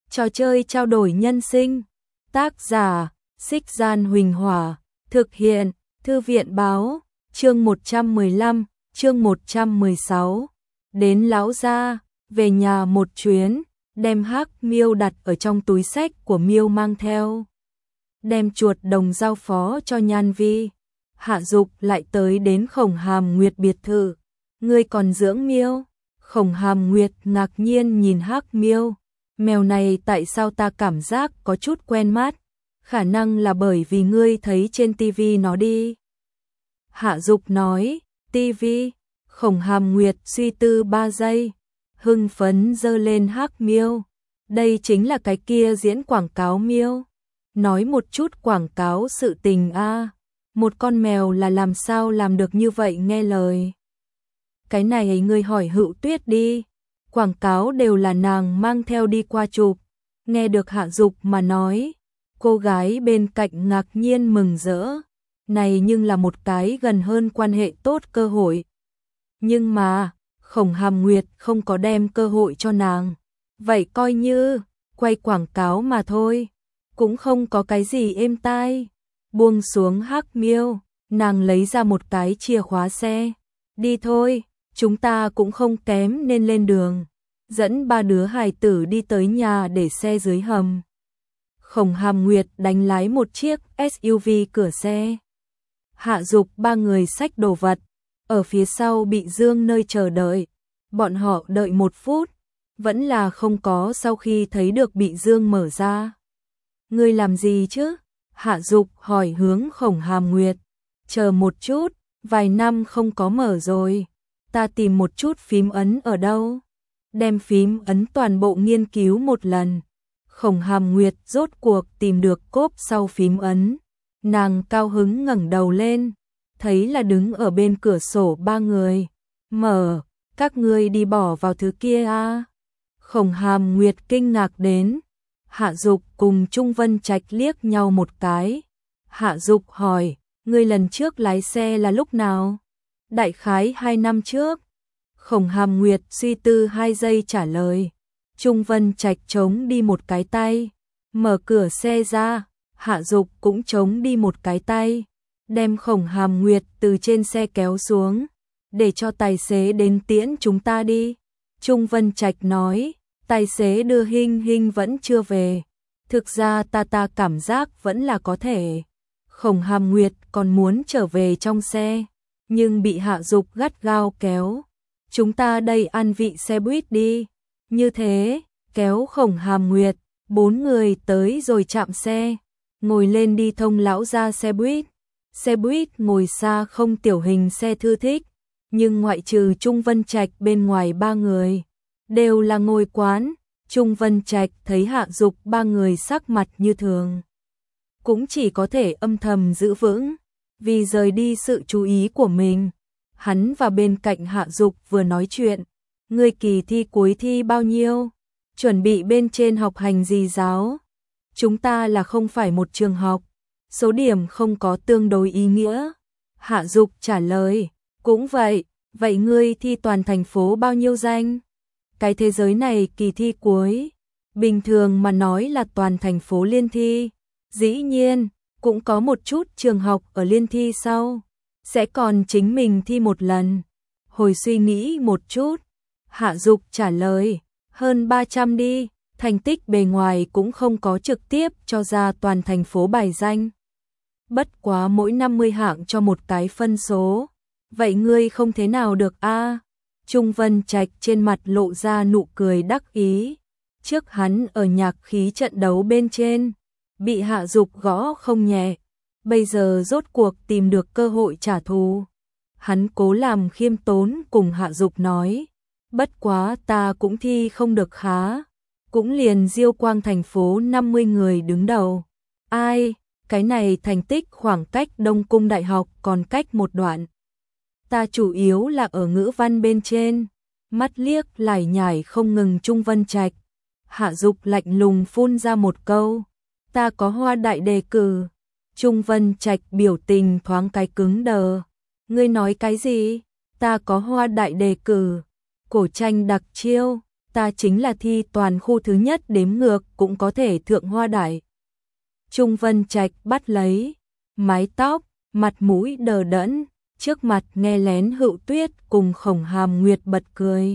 Trò chơi trao đổi nhân sinh. Tác giả: Xích Gian Huỳnh Hỏa. Thực hiện: Thư viện Báo. Chương 115, chương 116. Đến lão gia, về nhà một chuyến, đem Hắc Miêu đặt ở trong túi xách của Miêu mang theo. Đem chuột đồng giao phó cho Nhan Vi. Hạ Dục lại tới đến Khổng Hàm Nguyệt biệt thự. Ngươi còn dưỡng Miêu? Khổng Hàm Nguyệt ngạc nhiên nhìn Hắc Miêu. Mèo này tại sao ta cảm giác có chút quen mắt? Khả năng là bởi vì ngươi thấy trên tivi nó đi. Hạ Dục nói, tivi. Khổng Hàm Nguyệt suy tư 3 giây, hưng phấn giơ lên Hắc Miêu. Đây chính là cái kia diễn quảng cáo Miêu. Nói một chút quảng cáo sự tình a. Một con mèo là làm sao làm được như vậy nghe lời. Cái này ngươi hỏi Hữu Tuyết đi. Quảng cáo đều là nàng mang theo đi qua chụp. Nghe được Hạ Dục mà nói, cô gái bên cạnh ngạc nhiên mừng rỡ. Này nhưng là một cái gần hơn quan hệ tốt cơ hội. Nhưng mà, Khổng Hàm Nguyệt không có đem cơ hội cho nàng. Vậy coi như, quay quảng cáo mà thôi. Cũng không có cái gì êm tai. Buông xuống Hắc Miêu, nàng lấy ra một cái chìa khóa xe. Đi thôi, chúng ta cũng không kém nên lên đường. Dẫn 3 đứa hài tử đi tới nhà để xe dưới hầm. Khổng Hàm Nguyệt đánh lái một chiếc SUV cửa xe. Hạ Dục 3 người xách đồ vật. Ở phía sau Bị Dương nơi chờ đợi. Bọn họ đợi 1 phút. Vẫn là không có sau khi thấy được Bị Dương mở ra. Ngươi làm gì chứ? Hạ Dục hỏi hướng Khổng Hàm Nguyệt. Chờ một chút, vài năm không có mở rồi. Ta tìm một chút phím ấn ở đâu. Đem phím ấn toàn bộ nghiên cứu một lần. Khổng Hàm Nguyệt rốt cuộc tìm được cốp sau phím ấn. Nàng cao hứng ngẩng đầu lên. Thấy là đứng ở bên cửa sổ 3 người. Mở, các ngươi đi bỏ vào thứ kia a. Khổng Hàm Nguyệt kinh ngạc đến. Hạ Dục cùng Trung Vân Trạch liếc nhau một cái. Hạ Dục hỏi, ngươi lần trước lái xe là lúc nào? Đại khái 2 năm trước. Khổng Hàm Nguyệt suy tư 2 giây trả lời. Trung Vân Trạch chống đi một cái tay. Mở cửa xe ra, Hạ Dục cũng chống đi một cái tay. Đem Khổng Hàm Nguyệt từ trên xe kéo xuống. Để cho tài xế đến tiễn chúng ta đi. Trung Vân Trạch nói, tài xế đưa Hinh Hinh vẫn chưa về. Thực ra ta cảm giác vẫn là có thể. Khổng Hàm Nguyệt còn muốn trở về trong xe. Nhưng bị Hạ Dục gắt gao kéo. Chúng ta đây ăn vị xe buýt đi. Như thế, kéo Khổng Hàm Nguyệt, 4 người tới rồi chạm xe. Ngồi lên đi thông lão ra xe buýt. Xe buýt ngồi xa không tiểu hình xe thư thích. Nhưng ngoại trừ Trung Vân Trạch bên ngoài 3 người. Đều là ngồi quán. Trung Vân Trạch thấy Hạ Dục 3 người sắc mặt như thường. Cũng chỉ có thể âm thầm giữ vững. Vì rời đi sự chú ý của mình. Hắn và bên cạnh Hạ Dục vừa nói chuyện. Ngươi kỳ thi cuối thi bao nhiêu? Chuẩn bị bên trên học hành gì giáo? Chúng ta là không phải một trường học. Số điểm không có tương đối ý nghĩa. Hạ Dục trả lời. Cũng vậy. Vậy ngươi thi toàn thành phố bao nhiêu danh? Cái thế giới này kỳ thi cuối. Bình thường mà nói là toàn thành phố liên thi. Dĩ nhiên, cũng có một chút trường học ở liên thi sau. Sẽ còn chính mình thi một lần. Hồi suy nghĩ một chút. Hạ Dục trả lời. Hơn 300 đi. Thành tích bề ngoài cũng không có trực tiếp cho ra toàn thành phố bài danh. Bất quá mỗi 50 hạng cho một cái phân số. Vậy ngươi không thế nào được a? Trung Vân Trạch trên mặt lộ ra nụ cười đắc ý. Trước hắn ở nhạc khí trận đấu bên trên. Bị Hạ Dục gõ không nhẹ. Bây giờ rốt cuộc tìm được cơ hội trả thù. Hắn cố làm khiêm tốn cùng Hạ Dục nói. Bất quá ta cũng thi không được khá. Cũng liền Diêu Quang thành phố 50 người đứng đầu. Ai, cái này thành tích khoảng cách Đông Cung Đại học còn cách một đoạn. Ta chủ yếu là ở ngữ văn bên trên. Mắt liếc lải nhải không ngừng Trung Vân Trạch. Hạ Dục lạnh lùng phun ra một câu. Ta có hoa đại đề cử. Trung Vân Trạch biểu tình thoáng cái cứng đờ. Ngươi nói cái gì? Ta có hoa đại đề cử. Cổ tranh đặc chiêu. ta chính là thi toàn khu thứ nhất đếm ngược cũng có thể thượng hoa đại. Trung Vân Trạch bắt lấy mái tóc, mặt mũi đờ đẫn, trước mặt nghe lén Hựu Tuyết cùng Khổng Hàm Nguyệt bật cười.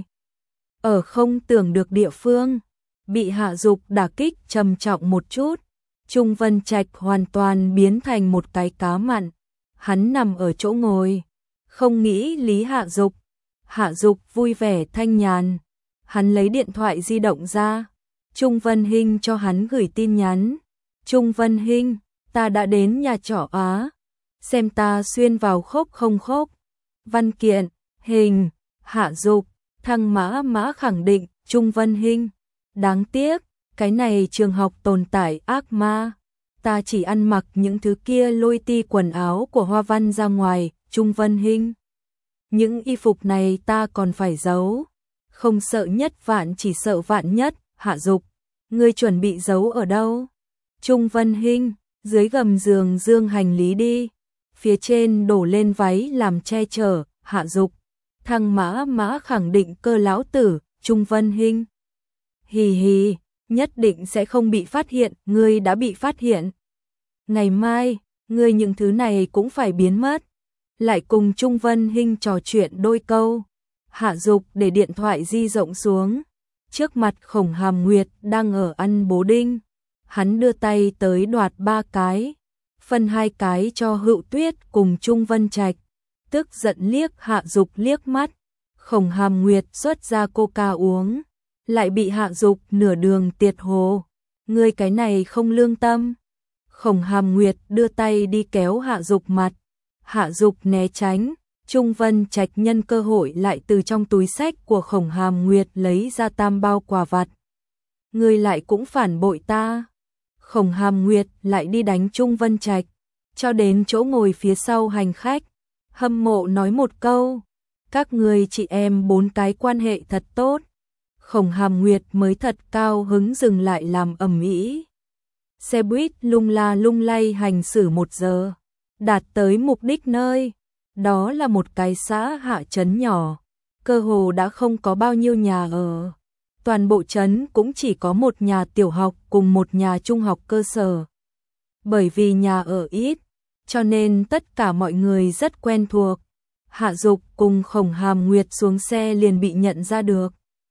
Ở không tưởng được địa phương, bị hạ dục đả kích trầm trọng một chút, Trung Vân Trạch hoàn toàn biến thành một cái cá mặn. Hắn nằm ở chỗ ngồi, không nghĩ lý hạ dục. Hạ dục vui vẻ thanh nhàn. Hắn lấy điện thoại di động ra. Trung Vân Hinh cho hắn gửi tin nhắn. Trung Vân Hinh, ta đã đến nhà trọ Á. Xem ta xuyên vào khốc không khốc. Văn kiện, hình, hạ dục, thăng mã khẳng định, Trung Vân Hinh. Đáng tiếc, cái này trường học tồn tại ác ma. Ta chỉ ăn mặc những thứ kia lôi ti quần áo của Hoa Văn ra ngoài, Trung Vân Hinh. Những y phục này ta còn phải giấu. Không sợ nhất vạn chỉ sợ vạn nhất, hạ dục. Ngươi chuẩn bị giấu ở đâu? Trung Vân Hinh, dưới gầm giường dương hành lý đi. Phía trên đổ lên váy làm che chở, hạ dục. Thăng mã khẳng định cơ lão tử, Trung Vân Hinh. Hì hì, nhất định sẽ không bị phát hiện, ngươi đã bị phát hiện. Ngày mai, ngươi những thứ này cũng phải biến mất. Lại cùng Trung Vân Hinh trò chuyện đôi câu. Hạ dục để điện thoại di rộng xuống. Trước mặt Khổng Hàm Nguyệt đang ở ăn bố đinh. Hắn đưa tay tới đoạt 3 cái. Phân 2 cái cho Hựu Tuyết cùng Trung Vân Trạch. Tức giận liếc hạ dục liếc mắt. Khổng Hàm Nguyệt xuất ra coca uống. Lại bị hạ dục nửa đường tiệt hồ. Ngươi cái này không lương tâm. Khổng Hàm Nguyệt đưa tay đi kéo hạ dục mặt. Hạ dục né tránh. Trung Vân Trạch nhân cơ hội lại từ trong túi xách của Khổng Hàm Nguyệt lấy ra 3 bao quà vặt. Ngươi lại cũng phản bội ta. Khổng Hàm Nguyệt lại đi đánh Trung Vân Trạch. Cho đến chỗ ngồi phía sau hành khách. Hâm mộ nói một câu. Các ngươi chị em 4 cái quan hệ thật tốt. Khổng Hàm Nguyệt mới thật cao hứng dừng lại làm ầm ĩ. Xe buýt lung la lung lay hành xử 1 giờ. Đạt tới mục đích nơi. Đó là một cái xã hạ trấn nhỏ. Cơ hồ đã không có bao nhiêu nhà ở. Toàn bộ trấn cũng chỉ có một nhà tiểu học cùng một nhà trung học cơ sở. Bởi vì nhà ở ít, cho nên tất cả mọi người rất quen thuộc. Hạ dục cùng Khổng Hàm Nguyệt xuống xe liền bị nhận ra được.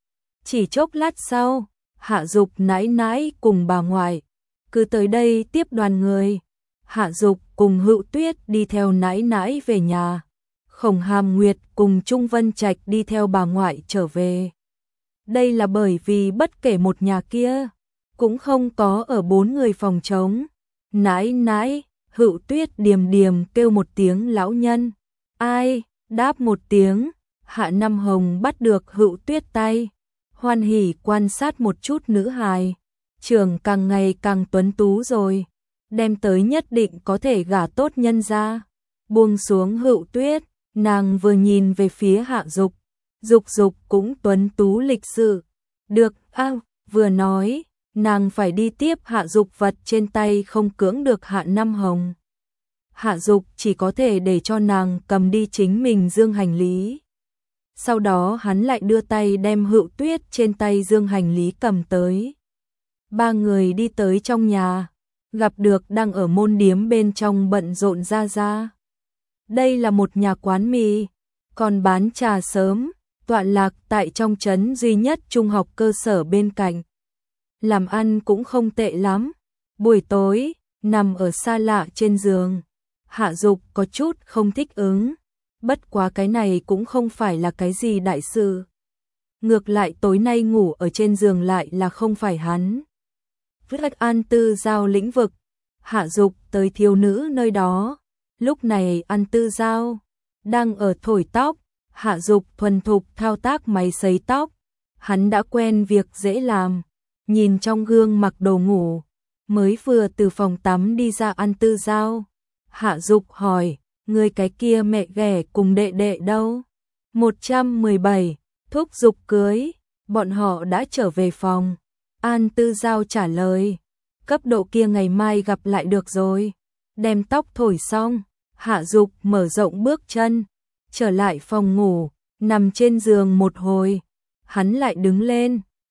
Chỉ chốc lát sau, hạ dục nãi nãi cùng bà ngoại cứ tới đây tiếp đoàn người. Hạ dục cùng Hựu Tuyết đi theo nãi nãi về nhà. Khổng Hàm Nguyệt cùng Trung Vân Trạch đi theo bà ngoại trở về. Đây là bởi vì bất kể một nhà kia cũng không có ở 4 người phòng trống. Nãi nãi, Hựu Tuyết điềm điềm kêu một tiếng lão nhân. Ai? Đáp một tiếng. Hạ Năm Hồng bắt được Hựu Tuyết tay. Hoan hỉ quan sát một chút nữ hài. Trường càng ngày càng tuấn tú rồi. Đem tới nhất định có thể gả tốt nhân ra. Buông xuống Hựu Tuyết, nàng vừa nhìn về phía hạ dục. Dục dục cũng tuấn tú lịch sự. Được, vừa nói, nàng phải đi tiếp hạ dục vật trên tay không cưỡng được Hạ Năm Hồng. Hạ dục chỉ có thể để cho nàng cầm đi chính mình dương hành lý. Sau đó hắn lại đưa tay đem Hựu Tuyết trên tay dương hành lý cầm tới. 3 người đi tới trong nhà, gặp được đang ở môn điếm bên trong bận rộn ra ra. Đây là một nhà quán mì, còn bán trà sớm, tọa lạc tại trong trấn duy nhất trung học cơ sở bên cạnh. Làm ăn cũng không tệ lắm. Buổi tối, nằm ở xa lạ trên giường, hạ dục có chút không thích ứng. Bất quá cái này cũng không phải là cái gì đại sự. Ngược lại tối nay ngủ ở trên giường lại là không phải hắn. Vứt An Tư Giao lĩnh vực, hạ dục tới thiếu nữ nơi đó. Lúc này An Tư Giao đang ở thổi tóc, hạ dục thuần thục thao tác máy sấy tóc. Hắn đã quen việc dễ làm. Nhìn trong gương mặc đồ ngủ, mới vừa từ phòng tắm đi ra An Tư Giao. Hạ dục hỏi, người cái kia mẹ ghẻ cùng đệ đệ đâu? 117, thúc giục cưới, bọn họ đã trở về phòng. An Tư Giao trả lời, cấp độ kia ngày mai gặp lại được rồi. Đem tóc thổi xong, hạ dục mở rộng bước chân, trở lại phòng ngủ, nằm trên giường một hồi. Hắn lại đứng lên,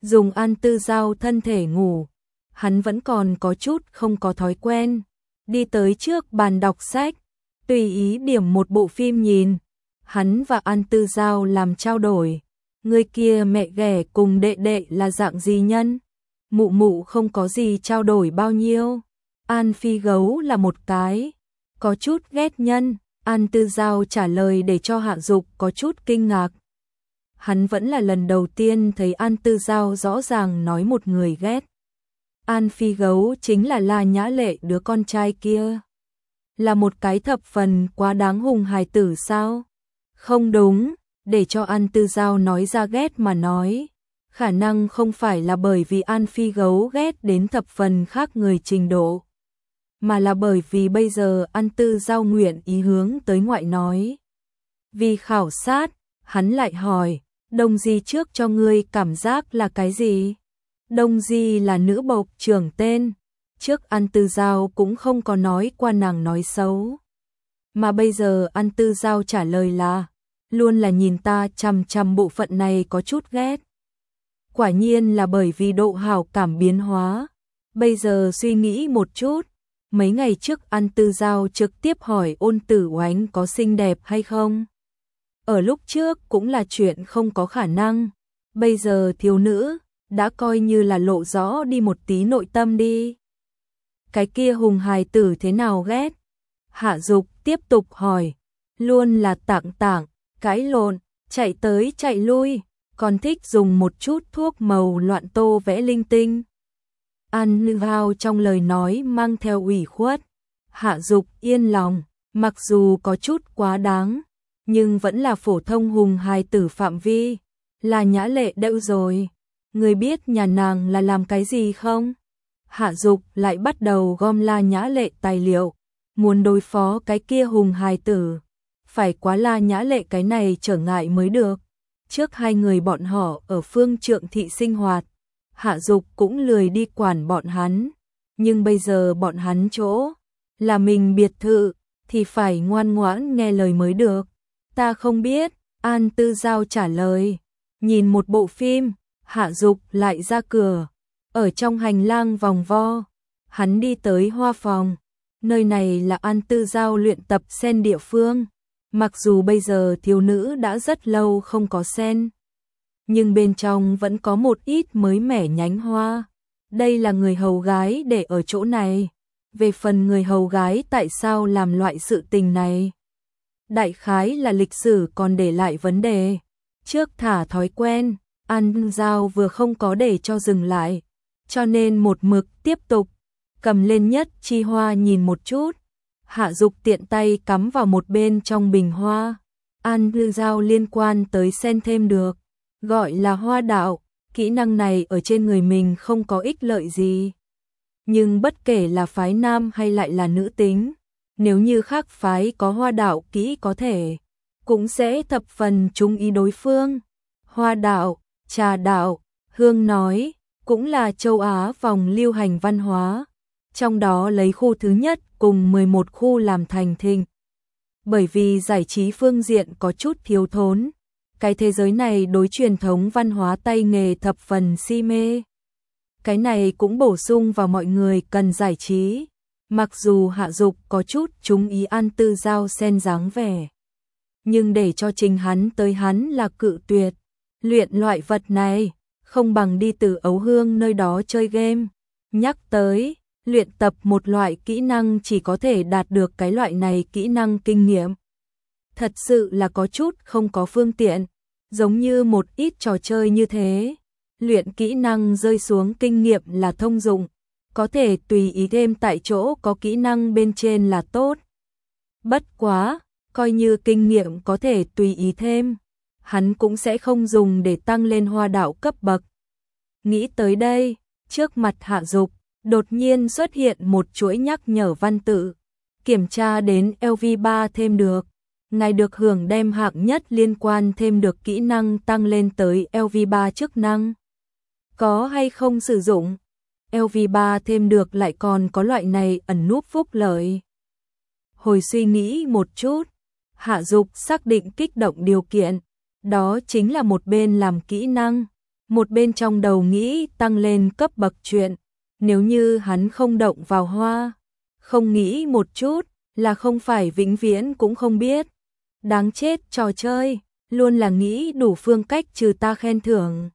dùng An Tư Giao thân thể ngủ, hắn vẫn còn có chút không có thói quen. Đi tới trước bàn đọc sách, tùy ý điểm một bộ phim nhìn. Hắn và An Tư Giao làm trao đổi. Người kia mẹ ghẻ cùng đệ đệ là dạng gì nhân? Mụ mụ không có gì trao đổi bao nhiêu. An Phi Gấu là một cái có chút ghét nhân. An Tư Giao trả lời để cho Hạ Dục có chút kinh ngạc. Hắn vẫn là lần đầu tiên thấy An Tư Giao rõ ràng nói một người ghét. An Phi Gấu chính là La Nhã Lệ, đứa con trai kia. Là một cái thập phần quá đáng hùng hài tử sao? Không đúng, để cho An Tư Giao nói ra ghét mà nói. Khả năng không phải là bởi vì An Phi Gấu ghét đến thập phần khác người trình độ, mà là bởi vì bây giờ An Tư Giao nguyện ý hướng tới ngoại nói. Vì khảo sát, hắn lại hỏi, Đông Di trước cho ngươi cảm giác là cái gì? Đông Di là nữ bộc trưởng tên. Trước An Tư Giao cũng không có nói qua nàng nói xấu. Mà bây giờ An Tư Giao trả lời là, luôn là nhìn ta chằm chằm bộ phận này có chút ghét. Quả nhiên là bởi vì độ hảo cảm biến hóa. Bây giờ suy nghĩ một chút, mấy ngày trước An Tư Giao trực tiếp hỏi Ôn Tử Oánh có xinh đẹp hay không. Ở lúc trước cũng là chuyện không có khả năng. Bây giờ thiếu nữ đã coi như là lộ rõ đi một tí nội tâm đi. Cái kia hùng hài tử thế nào ghét? Hạ Dục tiếp tục hỏi. Luôn là tảng, cãi lộn, chạy tới chạy lui, còn thích dùng một chút thuốc màu loạn tô vẽ linh tinh. An Tư Giao trong lời nói mang theo ủy khuất. Hạ Dục yên lòng, mặc dù có chút quá đáng, nhưng vẫn là phổ thông hùng hài tử phạm vi. Là Nhã Lệ đậu rồi. Người biết nhà nàng là làm cái gì không? Hạ Dục lại bắt đầu gom La Nhã Lệ tài liệu, muốn đối phó cái kia hùng hài tử. Phải quá La Nhã Lệ cái này trở ngại mới được. Trước hai người bọn họ ở Phương Trượng thị sinh hoạt, Hạ Dục cũng lười đi quản bọn hắn. Nhưng bây giờ bọn hắn chỗ là mình biệt thự, thì phải ngoan ngoãn nghe lời mới được. Ta không biết, An Tư Giao trả lời. Nhìn một bộ phim, Hạ Dục lại ra cửa. Ở trong hành lang vòng vo, hắn đi tới hoa phòng. Nơi này là An Tư Giao luyện tập sen địa phương. Mặc dù bây giờ thiếu nữ đã rất lâu không có sen, nhưng bên trong vẫn có một ít mới mẻ nhánh hoa. Đây là người hầu gái để ở chỗ này. Về phần người hầu gái tại sao làm loại sự tình này, đại khái là lịch sử còn để lại vấn đề. Trước thả thói quen, An Giao vừa không có để cho dừng lại, cho nên một mực tiếp tục cầm lên nhất chi hoa nhìn một chút. Hạ Dục tiện tay cắm vào một bên trong bình hoa. An Giao liên quan tới sen thêm được, gọi là hoa đạo. Kỹ năng này ở trên người mình không có ích lợi gì, nhưng bất kể là phái nam hay lại là nữ tính, nếu như khác phái có hoa đạo kỹ có thể, cũng sẽ thập phần chú ý đối phương. Hoa đạo, trà đạo, hương nói, cũng là châu Á vòng lưu hành văn hóa, trong đó lấy khu thứ nhất cùng 11 khu làm thành thịnh. Bởi vì giải trí phương diện có chút thiếu thốn, cái thế giới này đối truyền thống văn hóa tay nghề thập phần si mê. Cái này cũng bổ sung vào mọi người cần giải trí. Mặc dù Hạ Dục có chút chú ý An Tư Giao sen dáng vẻ, nhưng để cho chính hắn tới hắn là cự tuyệt. Luyện loại vật này, không bằng đi từ Ấu Hương nơi đó chơi game. Nhắc tới, luyện tập một loại kỹ năng chỉ có thể đạt được cái loại này kỹ năng kinh nghiệm. Thật sự là có chút không có phương tiện, giống như một ít trò chơi như thế. Luyện kỹ năng rơi xuống kinh nghiệm là thông dụng, có thể tùy ý thêm tại chỗ có kỹ năng bên trên là tốt. Bất quá, coi như kinh nghiệm có thể tùy ý thêm, hắn cũng sẽ không dùng để tăng lên hoa đạo cấp bậc. Nghĩ tới đây, trước mặt Hạ Dục đột nhiên xuất hiện một chuỗi nhắc nhở văn tự. Kiểm tra đến LV3 thêm được. Ngài được hưởng đem hạng nhất liên quan thêm được kỹ năng tăng lên tới LV3 chức năng. Có hay không sử dụng? LV3 thêm được lại còn có loại này ẩn núp phúc lợi. Hồi suy nghĩ một chút, Hạ Dục xác định kích động điều kiện, đó chính là một bên làm kỹ năng, một bên trong đầu nghĩ tăng lên cấp bậc chuyện, nếu như hắn không động vào hoa, không nghĩ một chút, là không phải vĩnh viễn cũng không biết. Đáng chết, trò chơi, luôn là nghĩ đủ phương cách trừ ta khen thưởng.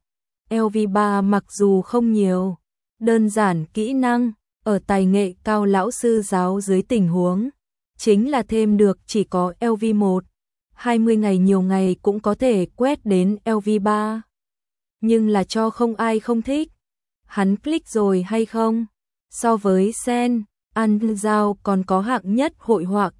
LV3 mặc dù không nhiều, đơn giản kỹ năng, ở tài nghệ cao lão sư giáo dưới tình huống, chính là thêm được chỉ có LV1, 20 ngày nhiều ngày cũng có thể quét đến LV3. Nhưng là cho không ai không thích. Hắn click rồi hay không? So với Sen, An Giao còn có hạng nhất hội họa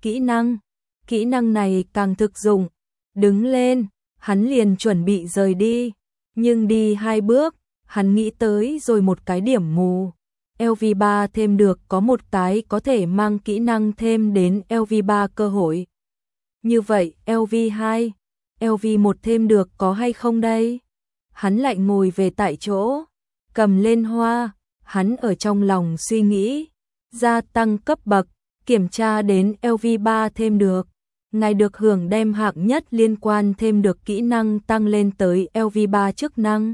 kỹ năng này càng thực dụng. Đứng lên, hắn liền chuẩn bị rời đi, nhưng đi 2 bước, hắn nghĩ tới rồi một cái điểm mù. LV3 thêm được có một cái có thể mang kỹ năng thêm đến LV3 cơ hội. Như vậy LV2, LV1 thêm được có hay không đây? Hắn lại ngồi về tại chỗ, cầm lên hoa, hắn ở trong lòng suy nghĩ, gia tăng cấp bậc, kiểm tra đến LV3 thêm được. Ngài được hưởng đem hạng nhất liên quan thêm được kỹ năng tăng lên tới LV3 chức năng.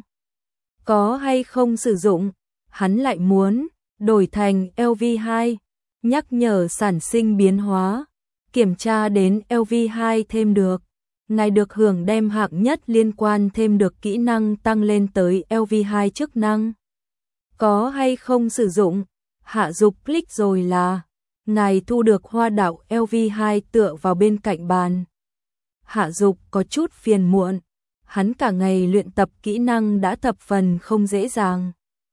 Có hay không sử dụng? Hắn lại muốn đổi thành LV2, nhắc nhở sản sinh biến hóa, kiểm tra đến LV2 thêm được. Ngài được hưởng đem hạng nhất liên quan thêm được kỹ năng tăng lên tới LV2 chức năng. Có hay không sử dụng? Hạ Dục click rồi là ngài thu được hoa đạo LV2 tựa vào bên cạnh bàn. Hạ Dục có chút phiền muộn, hắn cả ngày luyện tập kỹ năng đã thập phần không dễ dàng.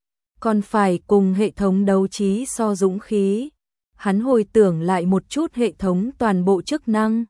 Còn phải cùng hệ thống đấu trí so dũng khí. Hắn hồi tưởng lại một chút hệ thống toàn bộ chức năng.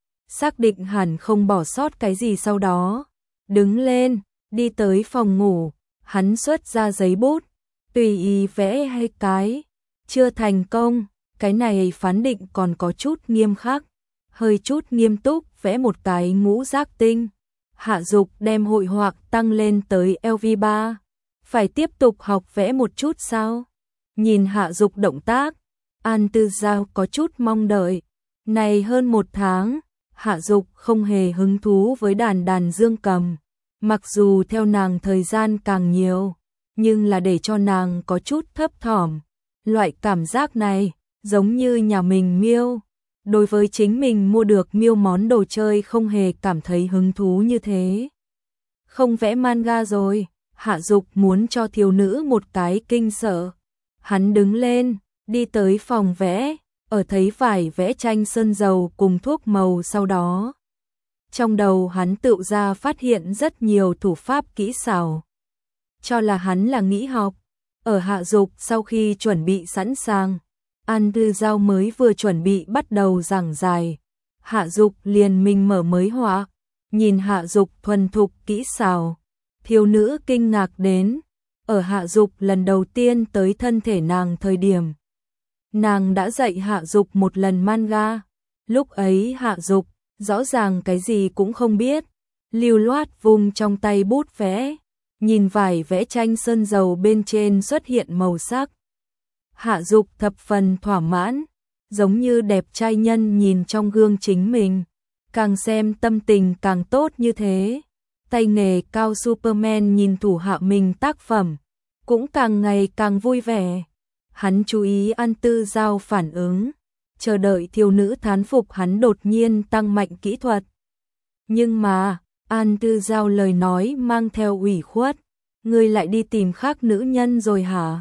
Xác định hẳn không bỏ sót cái gì sau đó. Đứng lên, đi tới phòng ngủ, hắn xuất ra giấy bút, tùy ý vẽ 2 cái. Chưa thành công, cái này phán định còn có chút nghiêm khắc. Hơi chút nghiêm túc vẽ một cái ngũ giác tinh. Hạ Dục đem hội họa tăng lên tới LV3. Phải tiếp tục học vẽ một chút sao? Nhìn Hạ Dục động tác, An Tư Giao có chút mong đợi. Này hơn 1 tháng, Hạ Dục không hề hứng thú với đàn dương cầm. Mặc dù theo nàng thời gian càng nhiều, nhưng là để cho nàng có chút thấp thỏm. Loại cảm giác này, giống như nhà mình Miêu. Đối với chính mình mua được Miêu món đồ chơi không hề cảm thấy hứng thú như thế. Không vẽ manga rồi, Hạ Dục muốn cho thiếu nữ một cái kinh sợ. Hắn đứng lên, đi tới phòng vẽ, ở thấy vải vẽ tranh sơn dầu cùng thuốc màu sau đó. Trong đầu hắn tự ra phát hiện rất nhiều thủ pháp kỹ xảo. Cho là hắn là nghĩ học. Ở Hạ Dục sau khi chuẩn bị sẵn sàng, An Tư Giao mới vừa chuẩn bị bắt đầu giảng giải. Hạ Dục liền mình mở mới họa, nhìn Hạ Dục thuần thục kỹ xảo. Thiếu nữ kinh ngạc đến, ở Hạ Dục lần đầu tiên tới thân thể nàng thời điểm. Nàng đã dạy Hạ Dục một lần manga. Lúc ấy Hạ Dục rõ ràng cái gì cũng không biết, lưu loát vung trong tay bút vẽ, nhìn vải vẽ tranh sơn dầu bên trên xuất hiện màu sắc. Hạ Dục thập phần thỏa mãn, giống như đẹp trai nhân nhìn trong gương chính mình, càng xem tâm tình càng tốt như thế. Tay nghề cao Superman nhìn thủ hạ mình tác phẩm, cũng càng ngày càng vui vẻ. Hắn chú ý An Tư Giao phản ứng, chờ đợi thiếu nữ thán phục hắn đột nhiên tăng mạnh kỹ thuật. Nhưng mà, An Tư Giao lời nói mang theo ủy khuất, ngươi lại đi tìm khác nữ nhân rồi hả?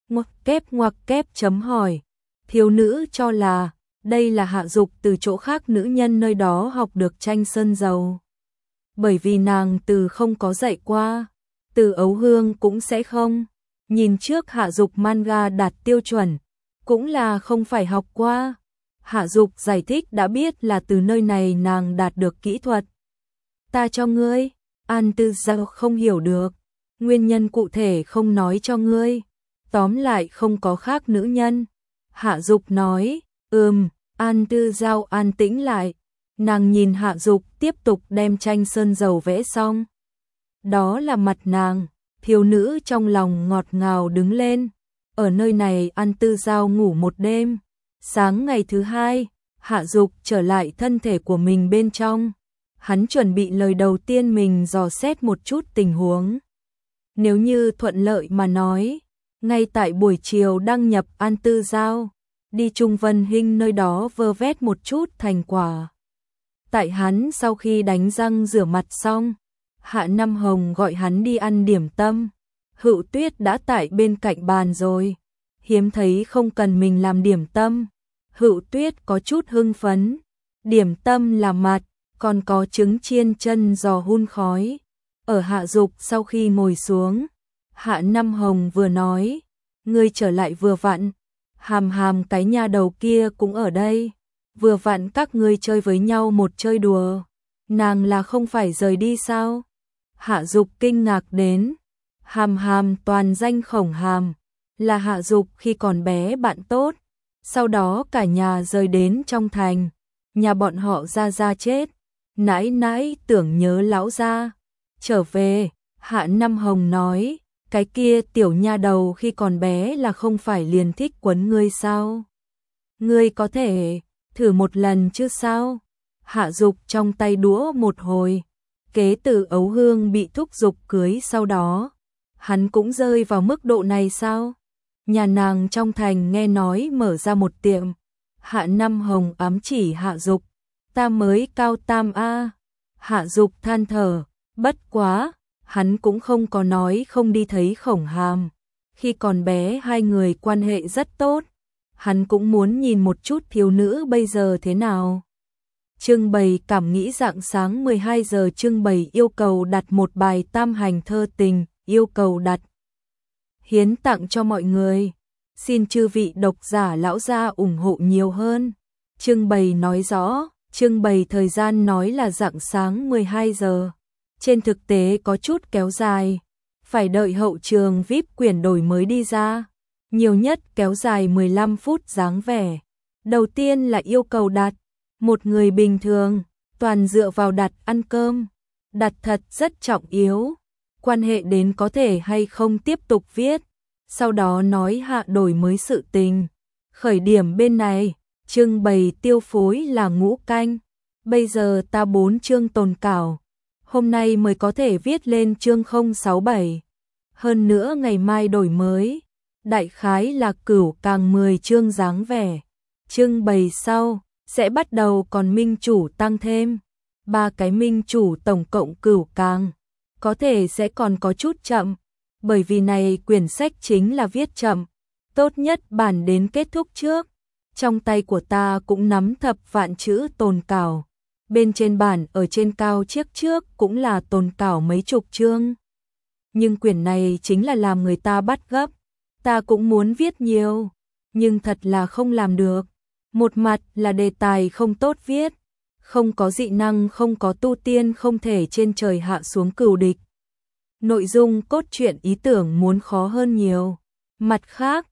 Ngoặc kép chấm hỏi. Thiếu nữ cho là, đây là Hạ Dục từ chỗ khác nữ nhân nơi đó học được tranh sơn dầu. Bởi vì nàng từ không có dạy qua, từ ấu hương cũng sẽ không. Nhìn trước Hạ Dục manga đạt tiêu chuẩn, cũng là không phải học qua. Hạ Dục giải thích đã biết là từ nơi này nàng đạt được kỹ thuật. Ta cho ngươi, An Tư Giao không hiểu được, nguyên nhân cụ thể không nói cho ngươi. Tóm lại không có khác nữ nhân. Hạ Dục nói, An Tư Giao an tĩnh lại. Nàng nhìn Hạ Dục tiếp tục đem tranh sơn dầu vẽ xong. Đó là mặt nàng, thiếu nữ trong lòng ngọt ngào đứng lên. Ở nơi này An Tư Giao ngủ một đêm. Sáng ngày thứ 2, Hạ Dục trở lại thân thể của mình bên trong. Hắn chuẩn bị lời đầu tiên mình dò xét một chút tình huống. Nếu như thuận lợi mà nói, ngay tại buổi chiều đăng nhập An Tư Giao, đi Trung Vân Hinh nơi đó vơ vét một chút thành quả. Tại hắn sau khi đánh răng rửa mặt xong, Hạ Năm Hồng gọi hắn đi ăn điểm tâm. Hữu Tuyết đã tại bên cạnh bàn rồi, hiếm thấy không cần mình làm điểm tâm. Hữu Tuyết có chút hưng phấn, điểm tâm là mặt, còn có trứng chiên chân giò hun khói. Ở Hạ Dục sau khi ngồi xuống, Hạ Năm Hồng vừa nói, ngươi trở lại vừa vặn, Hàm Hàm cái nha đầu kia cũng ở đây, vừa vặn các ngươi chơi với nhau một chơi đùa, nàng là không phải rời đi sao? Hạ Dục kinh ngạc đến, Hàm Hàm toàn danh Khổng Hàm, là Hạ Dục khi còn bé bạn tốt, sau đó cả nhà rời đến trong thành, nhà bọn họ gia chết, nãi nãi tưởng nhớ lão gia, trở về. Hạ Năm Hồng nói, cái kia tiểu nha đầu khi còn bé là không phải liền thích quấn ngươi sao? Ngươi có thể thử một lần chứ sao? Hạ Dục trong tay đũa một hồi, kế từ Ấu Hương bị thúc giục cưới sau đó, hắn cũng rơi vào mức độ này sao? Nhà nàng trong thành nghe nói mở ra một tiệm. Hạ Năm Hồng ám chỉ Hạ Dục, ta mới cao tam a. Hạ Dục than thở, bất quá, hắn cũng không có nói không đi thấy Khổng Hàm. Khi còn bé hai người quan hệ rất tốt, hắn cũng muốn nhìn một chút thiếu nữ bây giờ thế nào. Trưng bày cảm nghĩ rạng sáng 12 giờ trưng bày yêu cầu đặt một bài tam hành thơ tình, yêu cầu đặt hiến tặng cho mọi người. Xin chư vị độc giả lão gia ủng hộ nhiều hơn. Trưng bày nói rõ, trưng bày thời gian nói là rạng sáng 12 giờ. Trên thực tế có chút kéo dài, phải đợi hậu trường VIP quyển đổi mới đi ra. Nhiều nhất kéo dài 15 phút dáng vẻ. Đầu tiên là yêu cầu đặt, một người bình thường, toàn dựa vào đặt ăn cơm. Đặt thật rất trọng yếu, quan hệ đến có thể hay không tiếp tục viết. Sau đó nói hạ đổi mới sự tình. Khởi điểm bên này, trưng bày tiêu phối là ngũ canh. Bây giờ ta 4 chương tồn cảo. Hôm nay mới có thể viết lên chương 067. Hơn nữa ngày mai đổi mới. Đại khái là cửu càng 10 chương dáng vẻ. Trưng bày sau, sẽ bắt đầu còn minh chủ tăng thêm. 3 cái minh chủ tổng cộng cửu càng. Có thể sẽ còn có chút chậm. Bởi vì này quyển sách chính là viết chậm, tốt nhất bản đến kết thúc trước. Trong tay của ta cũng nắm thập vạn chữ tồn cảo. Bên trên bản ở trên cao chiếc trước cũng là tồn cảo mấy chục chương. Nhưng quyển này chính là làm người ta bắt gấp. Ta cũng muốn viết nhiều, nhưng thật là không làm được. Một mặt là đề tài không tốt viết, không có dị năng, không có tu tiên, không thể trên trời hạ xuống cừu địch. Nội dung cốt truyện ý tưởng muốn khó hơn nhiều. Mặt khác,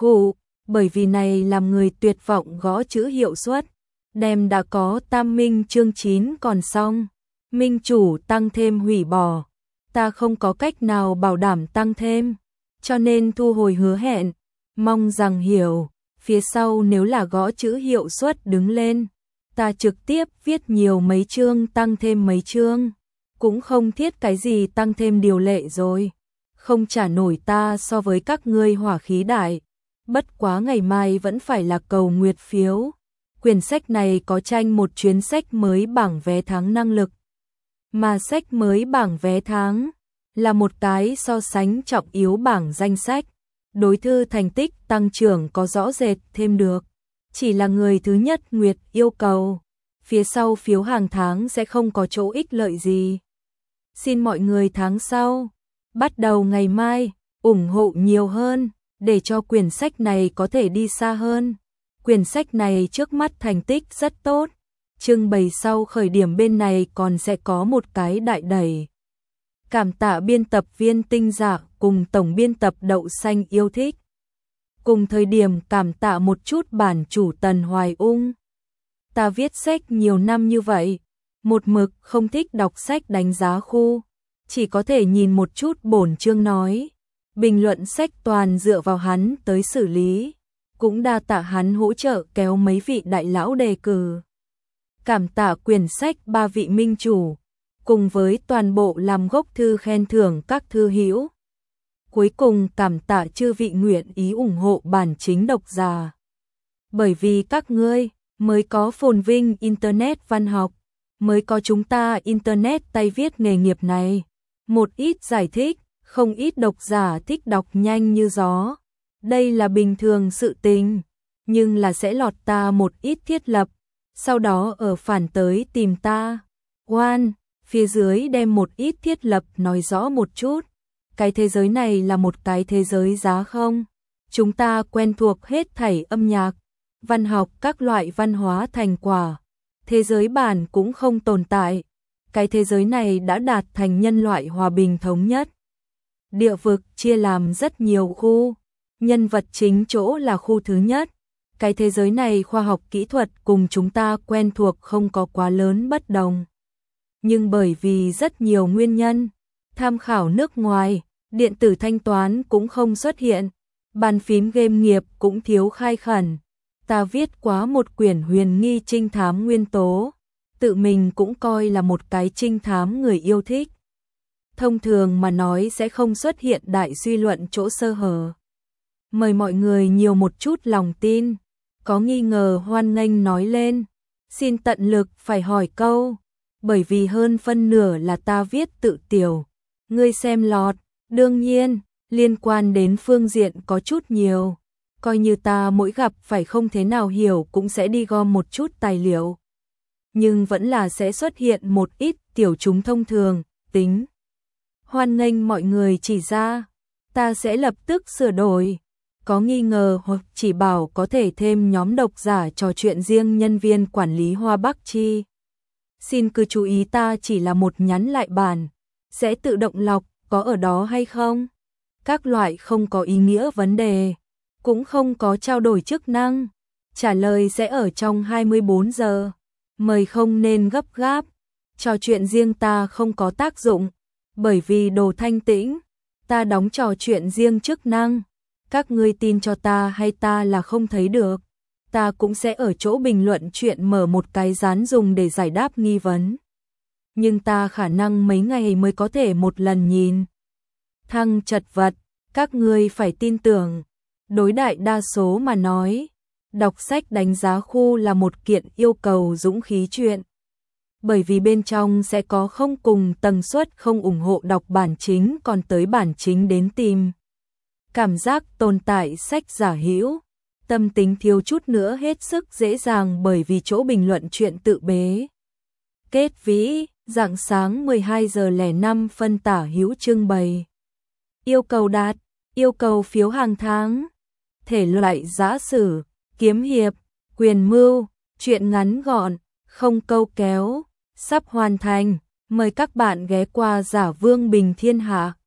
bởi vì này làm người tuyệt vọng gõ chữ hiệu suất. Đem đã có tam minh chương 9 còn xong. Minh chủ tăng thêm hủy bỏ. Ta không có cách nào bảo đảm tăng thêm, cho nên thu hồi hứa hẹn. Mong rằng hiểu, phía sau nếu là gõ chữ hiệu suất đứng lên, ta trực tiếp viết nhiều mấy chương tăng thêm mấy chương. Cũng không thiết cái gì tăng thêm điều lệ rồi. Không trả nổi ta so với các ngươi hỏa khí đại. Bất quá ngày mai vẫn phải là cầu nguyệt phiếu. Quyển sách này có tranh một chuyến sách mới bảng vé tháng năng lực. Mà sách mới bảng vé tháng là một cái so sánh trọng yếu bảng danh sách. Đối thư thành tích tăng trưởng có rõ rệt thêm được. Chỉ là người thứ nhất nguyệt yêu cầu. Phía sau phiếu hàng tháng sẽ không có chỗ ích lợi gì. Xin mọi người tháng sau, bắt đầu ngày mai, ủng hộ nhiều hơn, để cho quyển sách này có thể đi xa hơn. Quyển sách này trước mắt thành tích rất tốt, trưng bày sau khởi điểm bên này còn sẽ có một cái đại đẩy. Cảm tạ biên tập viên Tinh Dạ cùng tổng biên tập Đậu Xanh yêu thích. Cùng thời điểm cảm tạ một chút bản chủ Tần Hoài Ung. Ta viết sách nhiều năm như vậy, một mực không thích đọc sách đánh giá khu, chỉ có thể nhìn một chút bổn chương nói. Bình luận sách toàn dựa vào hắn tới xử lý, cũng đa tạ hắn hỗ trợ kéo mấy vị đại lão đề cử. Cảm tạ quyển sách 3 vị minh chủ, cùng với toàn bộ làm gốc thư khen thưởng các thư hữu. Cuối cùng cảm tạ chư vị nguyện ý ủng hộ bản chính độc giả. Bởi vì các ngươi mới có phồn vinh Internet văn học, mới có chúng ta Internet tay viết nghề nghiệp này. Một ít giải thích, không ít độc giả thích đọc nhanh như gió. Đây là bình thường sự tình, nhưng là sẽ lọt ta một ít thiết lập, sau đó ở phản tới tìm ta. Phía dưới đem một ít thiết lập nói rõ một chút. Cái thế giới này là một cái thế giới giá không? Chúng ta quen thuộc hết thảy âm nhạc, văn học, các loại văn hóa thành quả. Thế giới bản cũng không tồn tại. Cái thế giới này đã đạt thành nhân loại hòa bình thống nhất. Địa vực chia làm rất nhiều khu. Nhân vật chính chỗ là khu thứ nhất. Cái thế giới này khoa học kỹ thuật cùng chúng ta quen thuộc không có quá lớn bất đồng. Nhưng bởi vì rất nhiều nguyên nhân, tham khảo nước ngoài, điện tử thanh toán cũng không xuất hiện, bàn phím game nghiệp cũng thiếu khai khẩn. Ta viết quá một quyển huyền nghi trinh thám nguyên tố, tự mình cũng coi là một cái trinh thám người yêu thích. Thông thường mà nói sẽ không xuất hiện đại suy luận chỗ sơ hở. Mời mọi người nhiều một chút lòng tin, có nghi ngờ hoan nghênh nói lên, xin tận lực phải hỏi câu, bởi vì hơn phân nửa là ta viết tự tiểu, ngươi xem lọt, đương nhiên, liên quan đến phương diện có chút nhiều, coi như ta mỗi gặp phải không thế nào hiểu cũng sẽ đi gom một chút tài liệu. Nhưng vẫn là sẽ xuất hiện một ít tiểu chúng thông thường, tính. Hoan nghênh mọi người chỉ ra, ta sẽ lập tức sửa đổi. Có nghi ngờ hoặc chỉ bảo có thể thêm nhóm độc giả trò chuyện riêng nhân viên quản lý Hoa Bắc Chi. Xin cứ chú ý ta chỉ là một nhắn lại bản, sẽ tự động lọc có ở đó hay không. Các loại không có ý nghĩa vấn đề, cũng không có trao đổi chức năng. Trả lời sẽ ở trong 24 giờ. Mời không nên gấp gáp. Trò chuyện riêng ta không có tác dụng, bởi vì đồ thanh tĩnh, ta đóng trò chuyện riêng chức năng. Các ngươi tin cho ta hay ta là không thấy được. Ta cũng sẽ ở chỗ bình luận chuyện mở một cái dán dùng để giải đáp nghi vấn. Nhưng ta khả năng mấy ngày mới có thể một lần nhìn. Thăng chật vật, các ngươi phải tin tưởng. Đối đại đa số mà nói, đọc sách đánh giá khu là một kiện yêu cầu dũng khí chuyện. Bởi vì bên trong sẽ có không cùng tần suất không ủng hộ đọc bản chính còn tới bản chính đến tìm. Cảm giác tồn tại sách giả hữu, tâm tính thiếu chút nữa hết sức dễ dàng bởi vì chỗ bình luận chuyện tự bế. Kết vĩ, rạng sáng 12 giờ 05 phân tả hữu trưng bày. Yêu cầu đạt, yêu cầu phiếu hàng tháng. Thể loại giã sử, kiếm hiệp, quyền mưu, truyện ngắn gọn, không câu kéo, sắp hoàn thành. Mời các bạn ghé qua Giả Vương Bình Thiên Hạ.